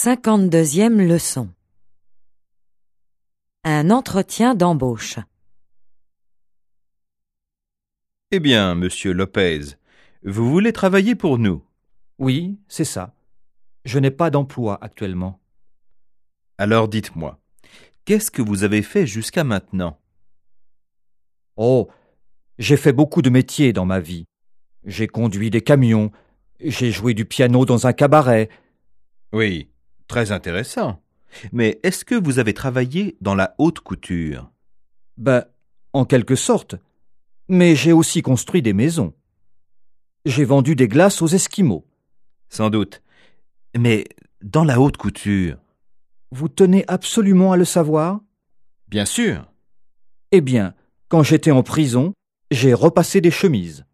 52e leçon. Un entretien d'embauche. Eh bien, monsieur Lopez, vous voulez travailler pour nous? Oui, c'est ça. Je n'ai pas d'emploi actuellement. Alors dites-moi, qu'est-ce que vous avez fait jusqu'à maintenant? Oh, j'ai fait beaucoup de métiers dans ma vie. J'ai conduit des camions, j'ai joué du piano dans un cabaret. Oui, très intéressant. Mais est-ce que vous avez travaillé dans la haute couture? Ben, en quelque sorte. Mais j'ai aussi construit des maisons. J'ai vendu des glaces aux Esquimaux. Sans doute. Mais dans la haute couture? Vous tenez absolument à le savoir? Bien sûr. Eh bien, quand j'étais en prison, j'ai repassé des chemises.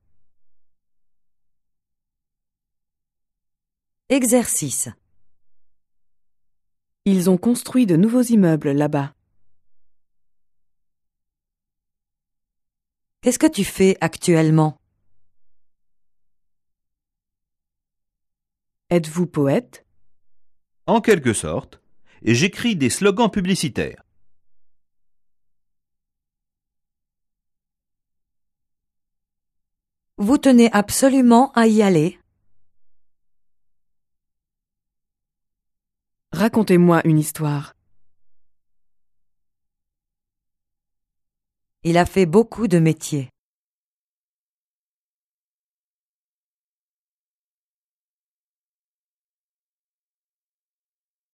Exercice. Ils ont construit de nouveaux immeubles là-bas. Qu'est-ce que tu fais actuellement? Êtes-vous poète? En quelque sorte. Et j'écris des slogans publicitaires. Vous tenez absolument à y aller? Racontez-moi une histoire. Il a fait beaucoup de métiers.